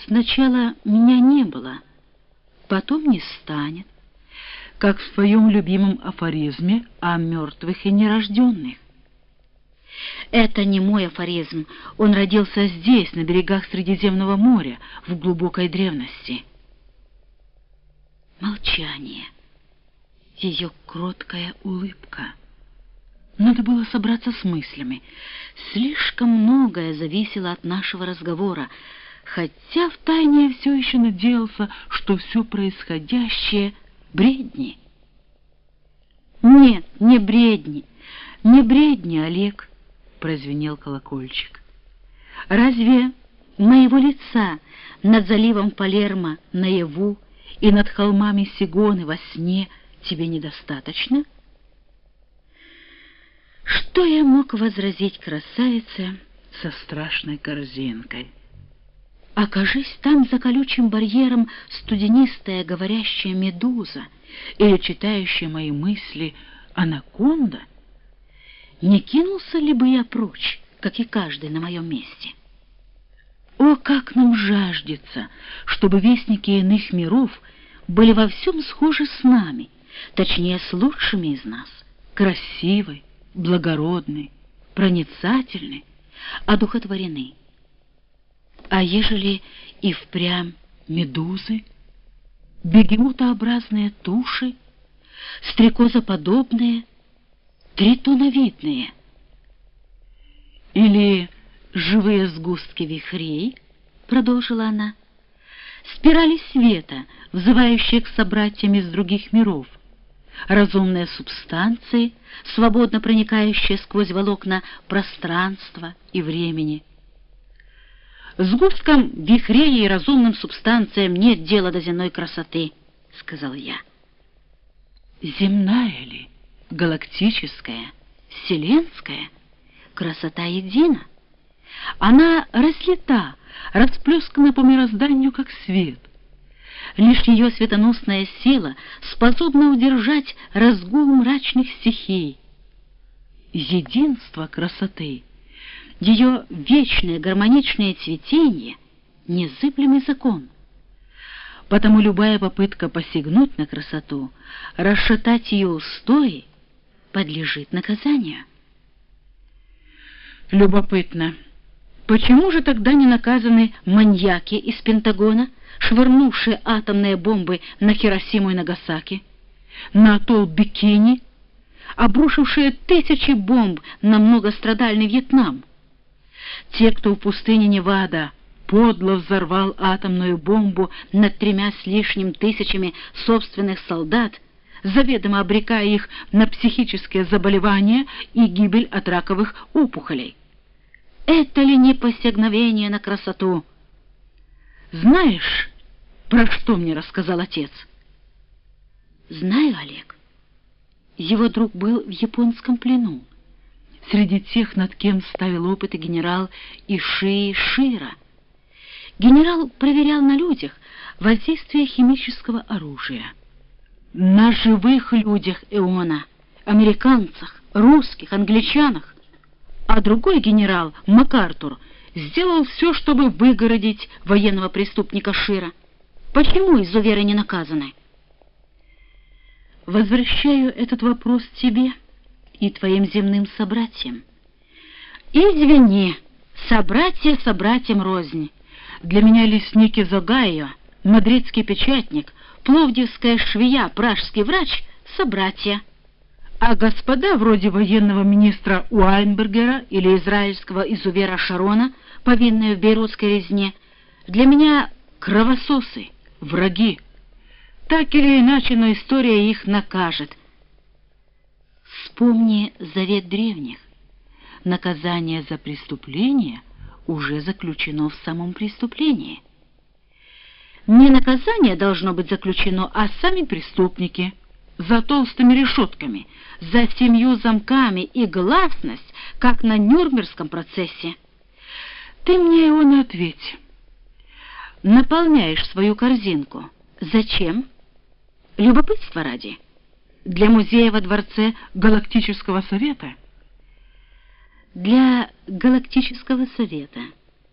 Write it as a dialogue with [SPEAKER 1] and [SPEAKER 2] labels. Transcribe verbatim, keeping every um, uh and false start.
[SPEAKER 1] Сначала меня не было, потом не станет, как в своем любимом афоризме о мертвых и нерожденных. Это не мой афоризм, он родился здесь, на берегах Средиземного моря, в глубокой древности. Молчание, ее кроткая улыбка. Надо было собраться с мыслями. Слишком многое зависело от нашего разговора, хотя втайне я все еще надеялся, что все происходящее — бредни. «Нет, не бредни, не бредни, Олег», — прозвенел колокольчик. «Разве моего лица над заливом Палермо наяву и над холмами Сигоны во сне тебе недостаточно?» Что я мог возразить красавице со страшной корзинкой? Окажись там за колючим барьером студенистая говорящая медуза или читающая мои мысли анаконда, не кинулся ли бы я прочь, как и каждый на моем месте? О, как нам жаждется, чтобы вестники иных миров были во всем схожи с нами, точнее, с лучшими из нас, красивы, благородны, проницательны, одухотворены. А ежели и впрямь медузы, бегемотообразные туши, стрекозоподобные, тритоновидные, или живые сгустки вихрей, продолжила она, спирали света, взывающие к собратьям из других миров, разумные субстанции, свободно проникающие сквозь волокна пространства и времени. «Сгусткам вихрей и разумным субстанциям нет дела до земной красоты», — сказал я. «Земная ли, галактическая, вселенская, красота едина? Она разлита, расплескана по мирозданию, как свет. Лишь ее светоносная сила способна удержать разгул мрачных стихий. Единство красоты, ее вечное гармоничное цветение — незыблемый закон. Потому любая попытка посягнуть на красоту, расшатать ее устои, подлежит наказанию». Любопытно, почему же тогда не наказаны маньяки из Пентагона, швырнувшие атомные бомбы на Хиросиму и Нагасаки, на атолл Бикини, обрушившие тысячи бомб на многострадальный Вьетнам? Те, кто в пустыне Невада подло взорвал атомную бомбу над тремя с лишним тысячами собственных солдат, заведомо обрекая их на психические заболевания и гибель от раковых опухолей. Это ли не посягновение на красоту? Знаешь, про что мне рассказал отец? Знаю, Олег. Его друг был в японском плену. Среди тех, над кем ставил опыты генерал Ишии Шира. Генерал проверял на людях воздействие химического оружия. На живых людях Эона, американцах, русских, англичанах. А другой генерал, МакАртур, сделал все, чтобы выгородить военного преступника Шира. Почему изуверы не наказаны? Возвращаю этот вопрос тебе и твоим земным собратьям. Извини, собратья собратьям рознь. Для меня лесник из Огайо, мадридский печатник, пловдивская швея, пражский врач — собратья. А господа вроде военного министра Уайнбергера или израильского изувера Шарона, повинные в бейрутской резне, для меня кровососы, враги. Так или иначе, но история их накажет. Вспомни завет древних. Наказание за преступление уже заключено в самом преступлении. Не наказание должно быть заключено, а сами преступники за толстыми решетками, за семью замками и гласность, как на Нюрнбергском процессе. Ты мне его не ответь. Наполняешь свою корзинку. Зачем? Любопытство ради. Для музея во дворце Галактического совета? Для Галактического совета.